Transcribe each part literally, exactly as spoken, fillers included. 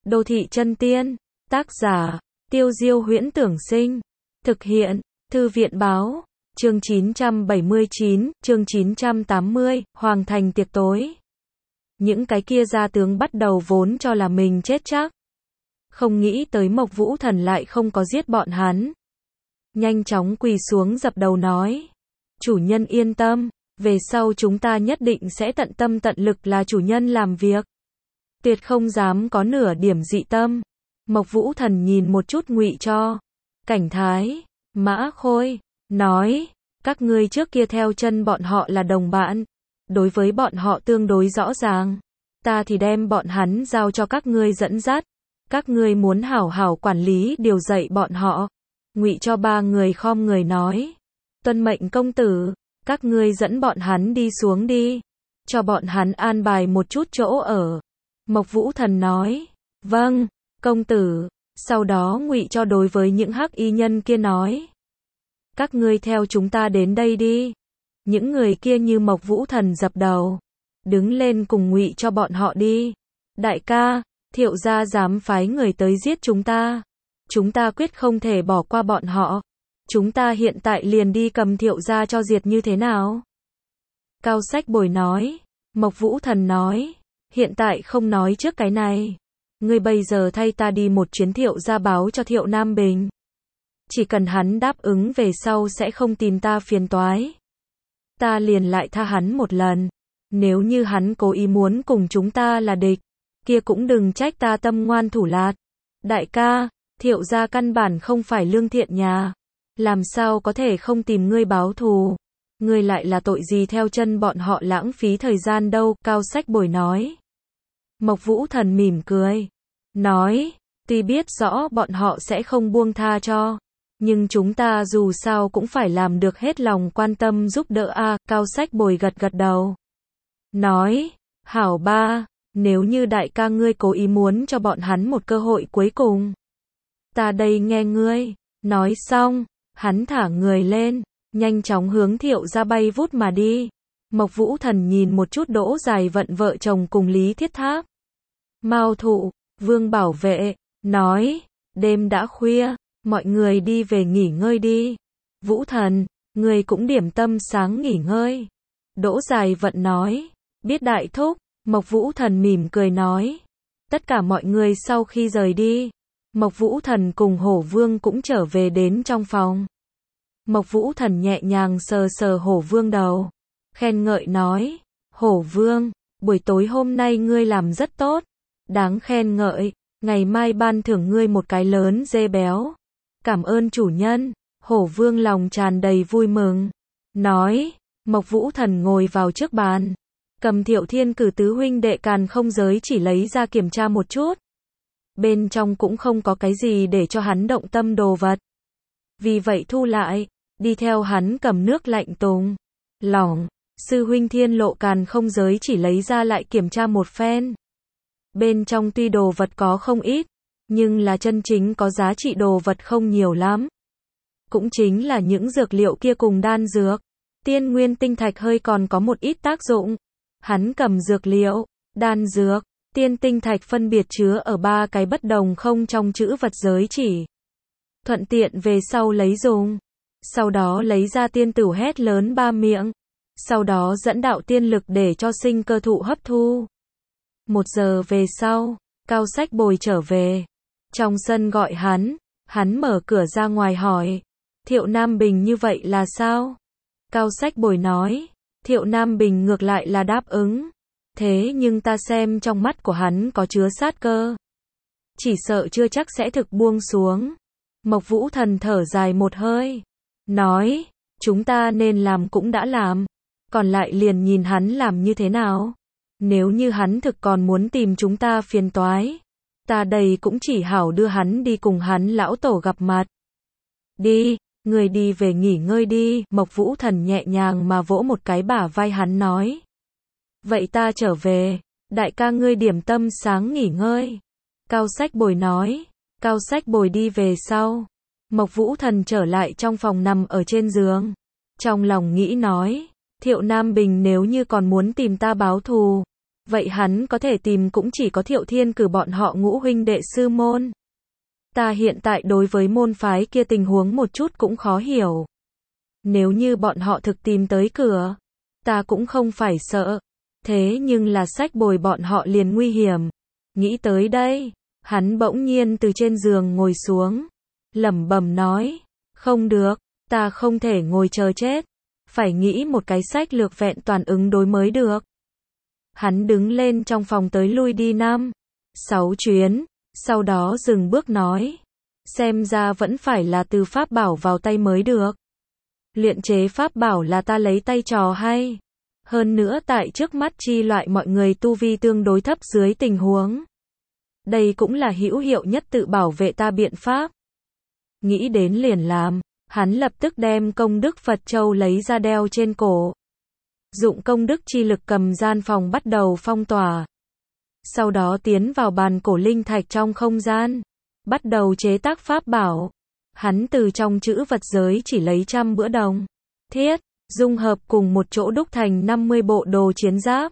Đô thị chân tiên, tác giả, Tiêu Diêu Huyễn Tưởng Sinh, thực hiện, Thư viện Báo, chương chín trăm bảy mươi chín, chương chín trăm tám mươi, Hoàng thành tiệc tối. Những cái kia gia tướng bắt đầu vốn cho là mình chết chắc. Không nghĩ tới Mộc Vũ Thần lại không có giết bọn hắn. Nhanh chóng quỳ xuống dập đầu nói. Chủ nhân yên tâm, về sau chúng ta nhất định sẽ tận tâm tận lực là chủ nhân làm việc. Tuyệt không dám có nửa điểm dị tâm. Mộc Vũ Thần nhìn một chút Ngụy Cho, Cảnh Thái, Mã Khôi, nói, các ngươi trước kia theo chân bọn họ là đồng bạn, đối với bọn họ tương đối rõ ràng, ta thì đem bọn hắn giao cho các ngươi dẫn dắt, các ngươi muốn hảo hảo quản lý điều dạy bọn họ. Ngụy Cho ba người khom người nói, tuân mệnh công tử, các ngươi dẫn bọn hắn đi xuống đi, cho bọn hắn an bài một chút chỗ ở. Mộc Vũ Thần nói, vâng, công tử. Sau đó Ngụy Cho đối với những hắc y nhân kia nói, các ngươi theo chúng ta đến đây đi. Những người kia như Mộc Vũ Thần dập đầu, đứng lên cùng Ngụy Cho bọn họ đi. Đại ca, Thiệu gia dám phái người tới giết chúng ta, chúng ta quyết không thể bỏ qua bọn họ. Chúng ta hiện tại liền đi cầm Thiệu gia cho diệt như thế nào? Cao Sách Bồi nói. Mộc Vũ Thần nói, hiện tại không nói trước cái này. Ngươi bây giờ thay ta đi một chuyến Thiệu gia báo cho Thiệu Nam Bình. Chỉ cần hắn đáp ứng về sau sẽ không tìm ta phiền toái, ta liền lại tha hắn một lần. Nếu như hắn cố ý muốn cùng chúng ta là địch, kia cũng đừng trách ta tâm ngoan thủ lạt. Đại ca, Thiệu gia căn bản không phải lương thiện nhà, làm sao có thể không tìm ngươi báo thù? Ngươi lại là tội gì theo chân bọn họ lãng phí thời gian đâu? Cao Sách Bồi nói. Mộc Vũ Thần mỉm cười, nói, tuy biết rõ bọn họ sẽ không buông tha cho, nhưng chúng ta dù sao cũng phải làm được hết lòng quan tâm giúp đỡ a. À. Cao Sách Bồi gật gật đầu, nói, hảo ba, nếu như đại ca ngươi cố ý muốn cho bọn hắn một cơ hội cuối cùng, ta đây nghe ngươi. Nói xong, hắn thả người lên, nhanh chóng hướng Thiệu gia bay vút mà đi. Mộc Vũ Thần nhìn một chút Đỗ Dài Vận vợ chồng cùng Lý Thiết Tháp, Mao Thụ, Vương Bảo Vệ, nói, đêm đã khuya, mọi người đi về nghỉ ngơi đi. Vũ Thần, người cũng điểm tâm sáng nghỉ ngơi. Đỗ Dài Vận nói, biết đại thúc. Mộc Vũ Thần mỉm cười nói. Tất cả mọi người sau khi rời đi, Mộc Vũ Thần cùng Hổ Vương cũng trở về đến trong phòng. Mộc Vũ Thần nhẹ nhàng sờ sờ Hổ Vương đầu, khen ngợi nói, Hổ Vương, buổi tối hôm nay ngươi làm rất tốt, đáng khen ngợi, ngày mai ban thưởng ngươi một cái lớn dê béo. Cảm ơn chủ nhân. Hổ Vương lòng tràn đầy vui mừng, nói. Mộc Vũ Thần ngồi vào trước bàn, cầm Thiệu Thiên Cử tứ huynh đệ Càn Không Giới chỉ lấy ra kiểm tra một chút. Bên trong cũng không có cái gì để cho hắn động tâm đồ vật, vì vậy thu lại, đi theo hắn cầm nước lạnh tùng lỏng. Sư huynh Thiên Lộ Càn Không Giới chỉ lấy ra lại kiểm tra một phen. Bên trong tuy đồ vật có không ít, nhưng là chân chính có giá trị đồ vật không nhiều lắm. Cũng chính là những dược liệu kia cùng đan dược. Tiên nguyên tinh thạch hơi còn có một ít tác dụng. Hắn cầm dược liệu, đan dược, tiên tinh thạch phân biệt chứa ở ba cái bất đồng không trong chữ vật giới chỉ. Thuận tiện về sau lấy dùng. Sau đó lấy ra tiên tửu hét lớn ba miệng. Sau đó dẫn đạo tiên lực để cho sinh cơ thụ hấp thu. Một giờ về sau, Cao Sách Bồi trở về. Trong sân gọi hắn, hắn mở cửa ra ngoài hỏi, Thiệu Nam Bình như vậy là sao? Cao Sách Bồi nói, Thiệu Nam Bình ngược lại là đáp ứng, thế nhưng ta xem trong mắt của hắn có chứa sát cơ, chỉ sợ chưa chắc sẽ thực buông xuống. Mộc Vũ Thần thở dài một hơi, nói, chúng ta nên làm cũng đã làm, còn lại liền nhìn hắn làm như thế nào. Nếu như hắn thực còn muốn tìm chúng ta phiền toái, ta đây cũng chỉ hảo đưa hắn đi cùng hắn lão tổ gặp mặt. Đi, người đi về nghỉ ngơi đi. Mộc Vũ Thần nhẹ nhàng mà vỗ một cái bả vai hắn nói. Vậy ta trở về, đại ca ngươi điểm tâm sáng nghỉ ngơi. Cao Sách Bồi nói. Cao Sách Bồi đi về sau, Mộc Vũ Thần trở lại trong phòng nằm ở trên giường. Trong lòng nghĩ nói, Thiệu Nam Bình nếu như còn muốn tìm ta báo thù, vậy hắn có thể tìm cũng chỉ có Thiệu Thiên Cử bọn họ ngũ huynh đệ sư môn. Ta hiện tại đối với môn phái kia tình huống một chút cũng khó hiểu. Nếu như bọn họ thực tìm tới cửa, ta cũng không phải sợ. Thế nhưng là sách bồi bọn họ liền nguy hiểm. Nghĩ tới đây, hắn bỗng nhiên từ trên giường ngồi xuống, lẩm bẩm nói, không được, ta không thể ngồi chờ chết, phải nghĩ một cái sách lược vẹn toàn ứng đối mới được. Hắn đứng lên trong phòng tới lui đi năm, sáu chuyến, sau đó dừng bước nói, xem ra vẫn phải là từ pháp bảo vào tay mới được. Luyện chế pháp bảo là ta lấy tay trò hay. Hơn nữa tại trước mắt chi loại mọi người tu vi tương đối thấp dưới tình huống. Đây cũng là hữu hiệu nhất tự bảo vệ ta biện pháp. Nghĩ đến liền làm, hắn lập tức đem công đức Phật Châu lấy ra đeo trên cổ. Dụng công đức chi lực cầm gian phòng bắt đầu phong tỏa. Sau đó tiến vào bàn cổ linh thạch trong không gian. Bắt đầu chế tác pháp bảo. Hắn từ trong chữ vật giới chỉ lấy trăm bữa đồng. Thiết, dung hợp cùng một chỗ đúc thành năm mươi bộ đồ chiến giáp.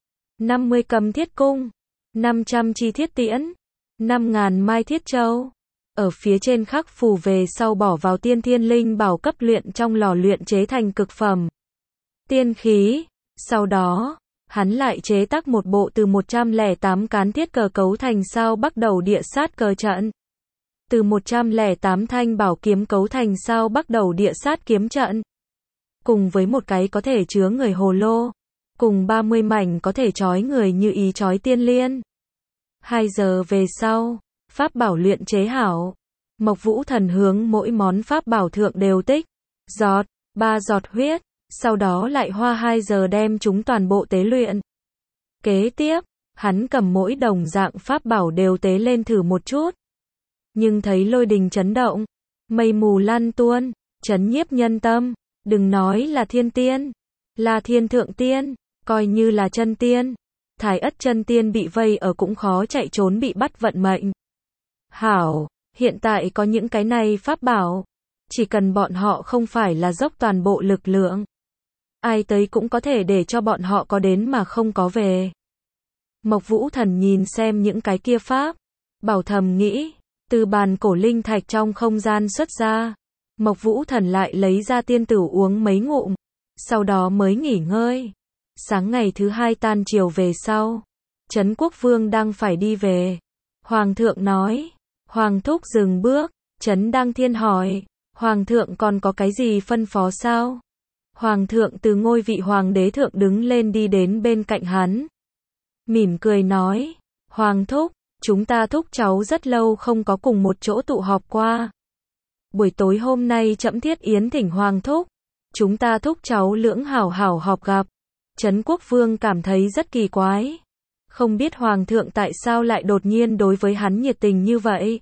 năm mươi cầm thiết cung. năm trăm chi thiết tiễn. năm ngàn mai thiết châu. Ở phía trên khắc phù về sau bỏ vào tiên thiên linh bảo cấp luyện trong lò luyện chế thành cực phẩm tiên khí. Sau đó, hắn lại chế tác một bộ từ một trăm lẻ tám cán thiết cờ cấu thành sao bắc đầu địa sát cờ trận. Từ một trăm lẻ tám thanh bảo kiếm cấu thành sao bắc đầu địa sát kiếm trận. Cùng với một cái có thể chứa người hồ lô. Cùng ba mươi mảnh có thể trói người như ý trói tiên liên. Hai giờ về sau, pháp bảo luyện chế hảo. Mộc Vũ Thần hướng mỗi món pháp bảo thượng đều tích. Giọt, ba giọt huyết. Sau đó lại hoa hai giờ đem chúng toàn bộ tế luyện. Kế tiếp, hắn cầm mỗi đồng dạng pháp bảo đều tế lên thử một chút. Nhưng thấy lôi đình chấn động, mây mù lan tuôn, chấn nhiếp nhân tâm. Đừng nói là thiên tiên, là thiên thượng tiên, coi như là chân tiên. Thái ất chân tiên bị vây ở cũng khó chạy trốn bị bắt vận mệnh. Hảo, hiện tại có những cái này pháp bảo. Chỉ cần bọn họ không phải là dốc toàn bộ lực lượng. Ai tới cũng có thể để cho bọn họ có đến mà không có về. Mộc Vũ Thần nhìn xem những cái kia pháp. Bảo thầm nghĩ, từ bàn cổ linh thạch trong không gian xuất ra. Mộc Vũ Thần lại lấy ra tiên tử uống mấy ngụm. Sau đó mới nghỉ ngơi. Sáng ngày thứ hai tan chiều về sau. Trấn Quốc Vương đang phải đi về. Hoàng thượng nói. Hoàng thúc dừng bước. Trấn Đăng Thiên hỏi. Hoàng thượng còn có cái gì phân phó sao? Hoàng thượng từ ngôi vị hoàng đế thượng đứng lên đi đến bên cạnh hắn. Mỉm cười nói. Hoàng thúc, chúng ta thúc cháu rất lâu không có cùng một chỗ tụ họp qua. Buổi tối hôm nay trẫm thiết yến thỉnh Hoàng thúc. Chúng ta thúc cháu lưỡng hảo hảo họp gặp. Trấn Quốc Vương cảm thấy rất kỳ quái. Không biết Hoàng thượng tại sao lại đột nhiên đối với hắn nhiệt tình như vậy.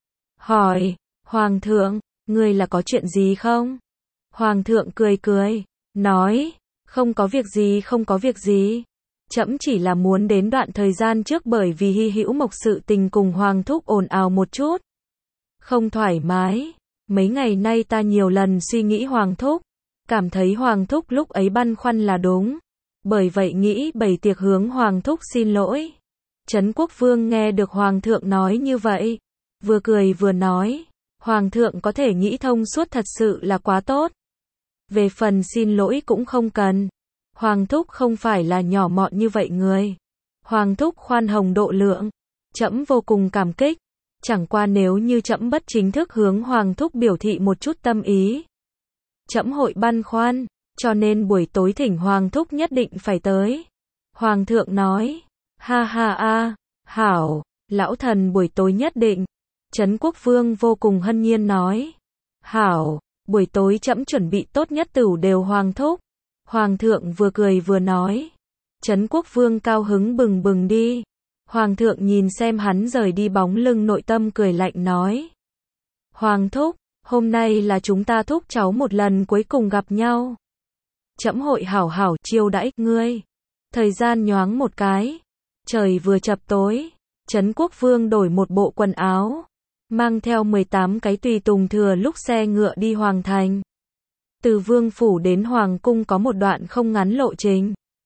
Hỏi, Hoàng thượng, ngươi là có chuyện gì không? Hoàng thượng cười cười, nói, không có việc gì không có việc gì. Trẫm chỉ là muốn đến đoạn thời gian trước bởi vì hy hữu mộc sự tình cùng Hoàng thúc ồn ào một chút. Không thoải mái, mấy ngày nay ta nhiều lần suy nghĩ Hoàng thúc. Cảm thấy Hoàng thúc lúc ấy băn khoăn là đúng. Bởi vậy nghĩ bày tiệc hướng Hoàng thúc xin lỗi. Trấn Quốc Vương nghe được Hoàng thượng nói như vậy. Vừa cười vừa nói. Hoàng thượng có thể nghĩ thông suốt thật sự là quá tốt. Về phần xin lỗi cũng không cần. Hoàng thúc không phải là nhỏ mọn như vậy người. Hoàng thúc khoan hồng độ lượng. Trẫm vô cùng cảm kích. Chẳng qua nếu như trẫm bất chính thức hướng Hoàng thúc biểu thị một chút tâm ý. Trẫm hội băn khoăn, cho nên buổi tối thỉnh Hoàng thúc nhất định phải tới. Hoàng thượng nói. Ha ha a, hảo, lão thần buổi tối nhất định. Trấn Quốc Vương vô cùng hân nhiên nói. Hảo, buổi tối trẫm chuẩn bị tốt nhất tửu đều Hoàng thúc. Hoàng thượng vừa cười vừa nói. Trấn Quốc Vương cao hứng bừng bừng đi. Hoàng thượng nhìn xem hắn rời đi bóng lưng nội tâm cười lạnh nói. Hoàng thúc, hôm nay là chúng ta thúc cháu một lần cuối cùng gặp nhau. Trẫm hội hảo hảo chiêu đãi ngươi. Thời gian nhoáng một cái. Trời vừa chập tối. Trấn Quốc Vương đổi một bộ quần áo. Mang theo mười tám cái tùy tùng thừa lúc xe ngựa đi Hoàng thành. Từ Vương Phủ đến Hoàng Cung có một đoạn không ngắn lộ trình.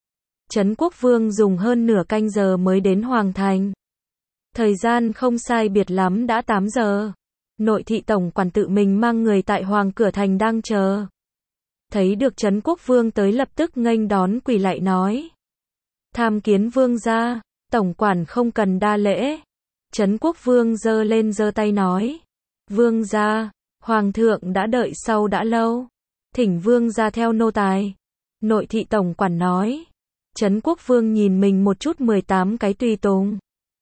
Trấn Quốc Vương dùng hơn nửa canh giờ mới đến Hoàng Thành. Thời gian không sai biệt lắm đã tám giờ. Nội thị tổng quản tự mình mang người tại Hoàng cửa thành đang chờ. Thấy được Trấn Quốc Vương tới lập tức nghênh đón quỳ lại nói. Tham kiến vương gia, tổng quản không cần đa lễ. Trấn Quốc Vương giơ lên giơ tay nói. Vương gia, Hoàng thượng đã đợi sau đã lâu. Thỉnh vương gia theo nô tài. Nội thị tổng quản nói. Trấn Quốc Vương nhìn mình một chút mười tám cái tùy tùng.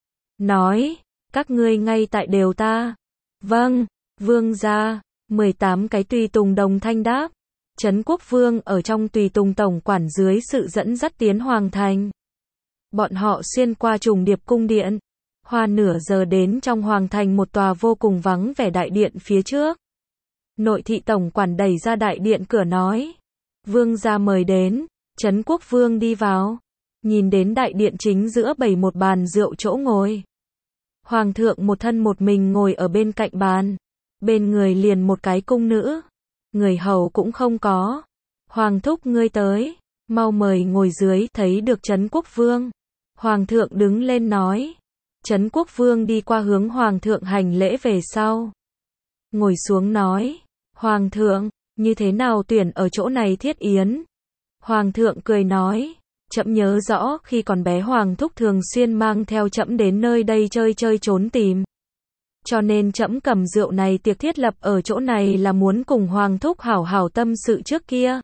Nói, các ngươi ngay tại đều ta. Vâng, vương gia, mười tám cái tùy tùng đồng thanh đáp. Trấn Quốc Vương ở trong tùy tùng tổng quản dưới sự dẫn dắt tiến Hoàng Thành. Bọn họ xuyên qua trùng điệp cung điện. Hoa nửa giờ đến trong Hoàng Thành một tòa vô cùng vắng vẻ đại điện phía trước. Nội thị tổng quản đẩy ra đại điện cửa nói. Vương gia mời đến. Trấn Quốc Vương đi vào. Nhìn đến đại điện chính giữa bày một bàn rượu chỗ ngồi. Hoàng thượng một thân một mình ngồi ở bên cạnh bàn. Bên người liền một cái cung nữ. Người hầu cũng không có. Hoàng thúc ngươi tới. Mau mời ngồi dưới. Thấy được Trấn Quốc Vương. Hoàng thượng đứng lên nói. Trấn Quốc Vương đi qua hướng Hoàng thượng hành lễ về sau. Ngồi xuống nói. Hoàng thượng, như thế nào tuyển ở chỗ này thiết yến? Hoàng thượng cười nói. Trẫm nhớ rõ khi còn bé Hoàng thúc thường xuyên mang theo trẫm đến nơi đây chơi chơi trốn tìm. Cho nên trẫm cầm rượu này tiệc thiết lập ở chỗ này là muốn cùng Hoàng thúc hảo hảo tâm sự trước kia.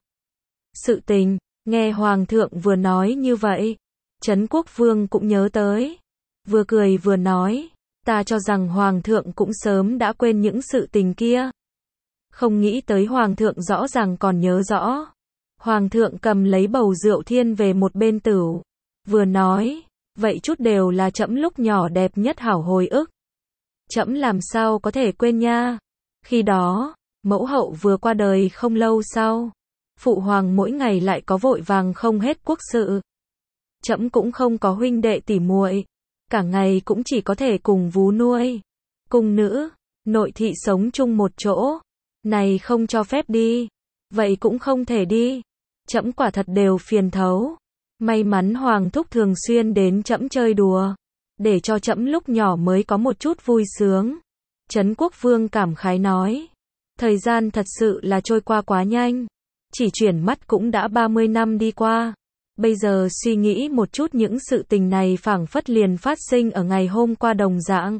Sự tình, nghe Hoàng thượng vừa nói như vậy. Trấn Quốc Vương cũng nhớ tới. Vừa cười vừa nói. Ta cho rằng Hoàng thượng cũng sớm đã quên những sự tình kia. Không nghĩ tới Hoàng thượng rõ ràng còn nhớ rõ. Hoàng thượng cầm lấy bầu rượu thiên về một bên tửu. Vừa nói. Vậy chút đều là trẫm lúc nhỏ đẹp nhất hảo hồi ức. Trẫm làm sao có thể quên nha. Khi đó, mẫu hậu vừa qua đời không lâu sau. Phụ hoàng mỗi ngày lại có vội vàng không hết quốc sự. Trẫm cũng không có huynh đệ tỉ muội. Cả ngày cũng chỉ có thể cùng vú nuôi. Cung nữ, nội thị sống chung một chỗ. Này không cho phép đi. Vậy cũng không thể đi. Trẫm quả thật đều phiền thấu. May mắn Hoàng thúc thường xuyên đến trẫm chơi đùa. Để cho trẫm lúc nhỏ mới có một chút vui sướng. Trấn Quốc Vương cảm khái nói. Thời gian thật sự là trôi qua quá nhanh. Chỉ chuyển mắt cũng đã ba mươi năm đi qua. Bây giờ suy nghĩ một chút những sự tình này phảng phất liền phát sinh ở ngày hôm qua đồng dạng.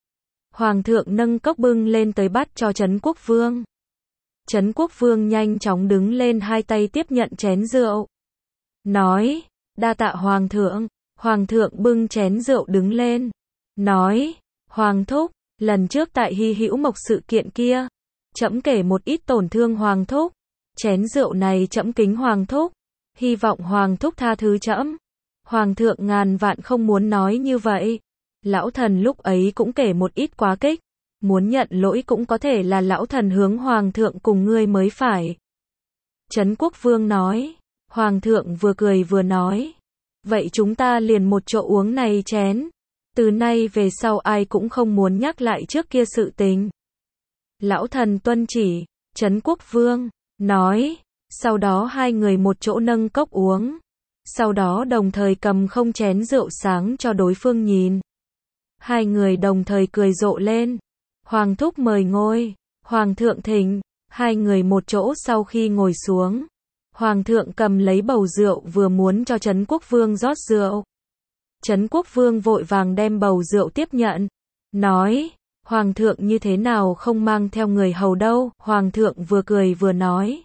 Hoàng thượng nâng cốc bưng lên tới bắt cho Trấn Quốc Vương. Trấn Quốc Vương nhanh chóng đứng lên hai tay tiếp nhận chén rượu. Nói, đa tạ Hoàng thượng. Hoàng thượng bưng chén rượu đứng lên. Nói, Hoàng thúc, lần trước tại Hy Hữu Mộc sự kiện kia. Trẫm kể một ít tổn thương Hoàng thúc. Chén rượu này trẫm kính Hoàng thúc. Hy vọng Hoàng thúc tha thứ trẫm. Hoàng thượng ngàn vạn không muốn nói như vậy. Lão thần lúc ấy cũng kể một ít quá kích. Muốn nhận lỗi cũng có thể là lão thần hướng Hoàng thượng cùng ngươi mới phải. Trấn Quốc Vương nói. Hoàng thượng vừa cười vừa nói. Vậy chúng ta liền một chỗ uống này chén. Từ nay về sau ai cũng không muốn nhắc lại trước kia sự tình. Lão thần tuân chỉ. Trấn Quốc Vương nói. Sau đó hai người một chỗ nâng cốc uống. Sau đó đồng thời cầm không chén rượu sáng cho đối phương nhìn. Hai người đồng thời cười rộ lên. Hoàng thúc mời ngồi. Hoàng thượng thỉnh. Hai người một chỗ sau khi ngồi xuống. Hoàng thượng cầm lấy bầu rượu vừa muốn cho Trấn Quốc Vương rót rượu. Trấn Quốc Vương vội vàng đem bầu rượu tiếp nhận. Nói. Hoàng thượng như thế nào không mang theo người hầu đâu. Hoàng thượng vừa cười vừa nói.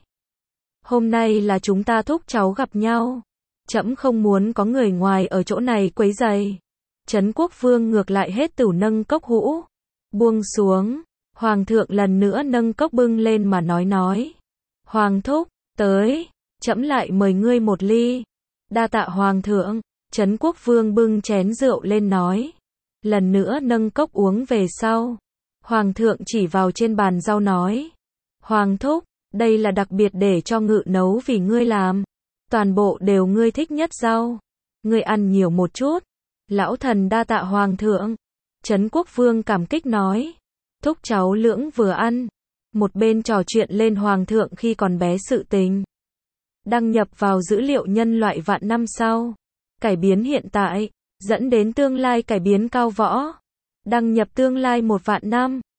Hôm nay là chúng ta thúc cháu gặp nhau. Trẫm không muốn có người ngoài ở chỗ này quấy rầy. Trấn Quốc Vương ngược lại hết tửu nâng cốc hũ. Buông xuống. Hoàng thượng lần nữa nâng cốc bưng lên mà nói nói. Hoàng thúc, tới. Trẫm lại mời ngươi một ly. Đa tạ Hoàng thượng. Trấn Quốc Vương bưng chén rượu lên nói. Lần nữa nâng cốc uống về sau. Hoàng thượng chỉ vào trên bàn rau nói. Hoàng thúc, đây là đặc biệt để cho ngự nấu vì ngươi làm. Toàn bộ đều ngươi thích nhất rau. Ngươi ăn nhiều một chút. Lão thần đa tạ Hoàng thượng. Trấn Quốc Vương cảm kích nói. Thúc cháu lưỡng vừa ăn. Một bên trò chuyện lên Hoàng thượng khi còn bé sự tình. Đăng nhập vào dữ liệu nhân loại vạn năm sau. Cải biến hiện tại, dẫn đến tương lai cải biến cao võ. Đăng nhập tương lai một vạn năm.